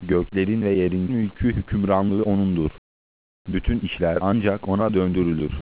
Göklerin ve yerin mülkü hükümranlığı O'nundur. Bütün işler ancak O'na döndürülür.